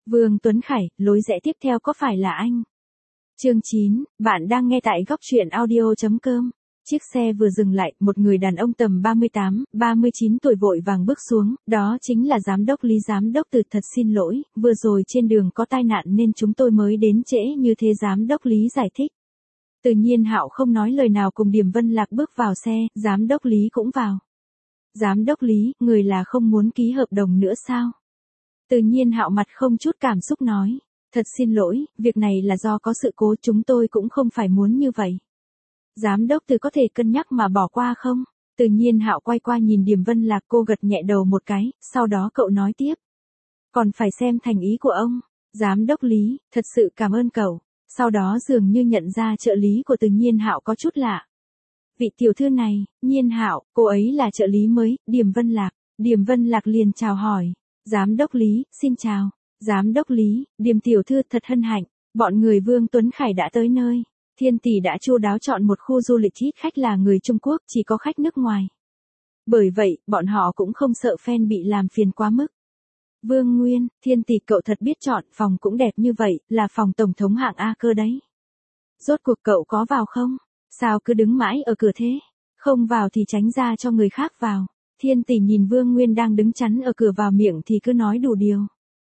Vương Tuấn Khải, lối rẽ tiếp theo có phải là anh? Chương 9, bạn đang nghe tại góc truyện audio.com. Chiếc xe vừa dừng lại, một người đàn ông tầm 38, 39 tuổi vội vàng bước xuống, đó chính là giám đốc Lý. Giám đốc Từ thật xin lỗi, vừa rồi trên đường có tai nạn nên chúng tôi mới đến trễ như thế. Giám đốc Lý giải thích. Tự nhiên Hạo không nói lời nào cùng Điềm Vân Lạc bước vào xe, giám đốc Lý cũng vào. Giám đốc Lý, người là không muốn ký hợp đồng nữa sao? Tự nhiên Hạo mặt không chút cảm xúc nói. Thật xin lỗi, việc này là do có sự cố, chúng tôi cũng không phải muốn như vậy. Giám đốc Từ có thể cân nhắc mà bỏ qua không? Tự nhiên Hạo quay qua nhìn Điềm Vân Lạc, cô gật nhẹ đầu một cái, sau đó cậu nói tiếp. Còn phải xem thành ý của ông. Giám đốc Lý, thật sự cảm ơn cậu. Sau đó dường như nhận ra trợ lý của Tự nhiên Hạo có chút lạ. Vị tiểu thư này, Nhiên Hạo, cô ấy là trợ lý mới, Điềm Vân Lạc. Điềm Vân Lạc liền chào hỏi. Giám đốc Lý, xin chào. Giám đốc Lý, Điềm tiểu thư thật hân hạnh. Bọn người Vương Tuấn Khải đã tới nơi. Thiên tỷ đã chu đáo chọn một khu du lịch ít khách là người Trung Quốc, chỉ có khách nước ngoài. Bởi vậy, bọn họ cũng không sợ fan bị làm phiền quá mức. Vương Nguyên, Thiên tỷ cậu thật biết chọn, phòng cũng đẹp như vậy, là phòng tổng thống hạng A cơ đấy. Rốt cuộc cậu có vào không? Sao cứ đứng mãi ở cửa thế? Không vào thì tránh ra cho người khác vào. Thiên tỷ nhìn Vương Nguyên đang đứng chắn ở cửa vào miệng thì cứ nói đủ điều.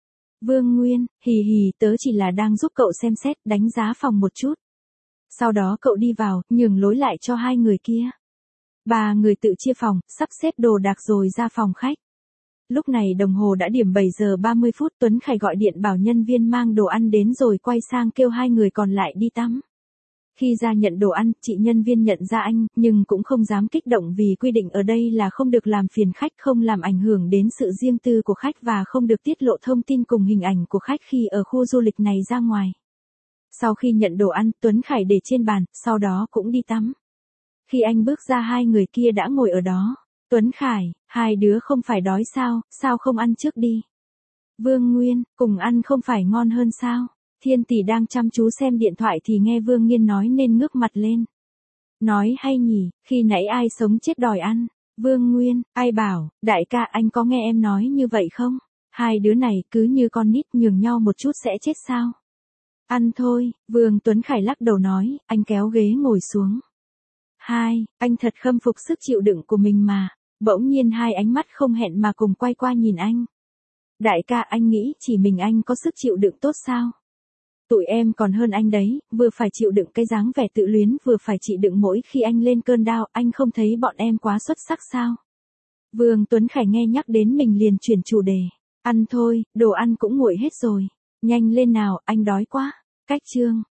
Vương Nguyên, hì hì, tớ chỉ là đang giúp cậu xem xét, đánh giá phòng một chút. Sau đó cậu đi vào, nhường lối lại cho hai người kia. Ba người tự chia phòng, sắp xếp đồ đạc rồi ra phòng khách. Lúc này đồng hồ đã điểm 7 giờ 30 phút, Tuấn Khải gọi điện bảo nhân viên mang đồ ăn đến rồi quay sang kêu hai người còn lại đi tắm. Khi ra nhận đồ ăn, chị nhân viên nhận ra anh, nhưng cũng không dám kích động vì quy định ở đây là không được làm phiền khách, không làm ảnh hưởng đến sự riêng tư của khách và không được tiết lộ thông tin cùng hình ảnh của khách khi ở khu du lịch này ra ngoài. Sau khi nhận đồ ăn, Tuấn Khải để trên bàn, sau đó cũng đi tắm. Khi anh bước ra hai người kia đã ngồi ở đó. Tuấn Khải, hai đứa không phải đói sao không ăn trước đi? Vương Nguyên, cùng ăn không phải ngon hơn sao? Thiên tỷ đang chăm chú xem điện thoại thì nghe Vương Nghiên nói nên ngước mặt lên. Nói hay nhỉ, khi nãy ai sống chết đòi ăn? Vương Nguyên, ai bảo, đại ca anh có nghe em nói như vậy không? Hai đứa này cứ như con nít nhường nhau một chút sẽ chết sao? Ăn thôi, Vương Tuấn Khải lắc đầu nói, anh kéo ghế ngồi xuống. Hai, anh thật khâm phục sức chịu đựng của mình mà. Bỗng nhiên hai ánh mắt không hẹn mà cùng quay qua nhìn anh. Đại ca anh nghĩ chỉ mình anh có sức chịu đựng tốt sao? Tụi em còn hơn anh đấy, vừa phải chịu đựng cái dáng vẻ tự luyến vừa phải chịu đựng mỗi khi anh lên cơn đau, anh không thấy bọn em quá xuất sắc sao? Vương Tuấn Khải nghe nhắc đến mình liền chuyển chủ đề. Ăn thôi, đồ ăn cũng nguội hết rồi. Nhanh lên nào, anh đói quá. Cách chương.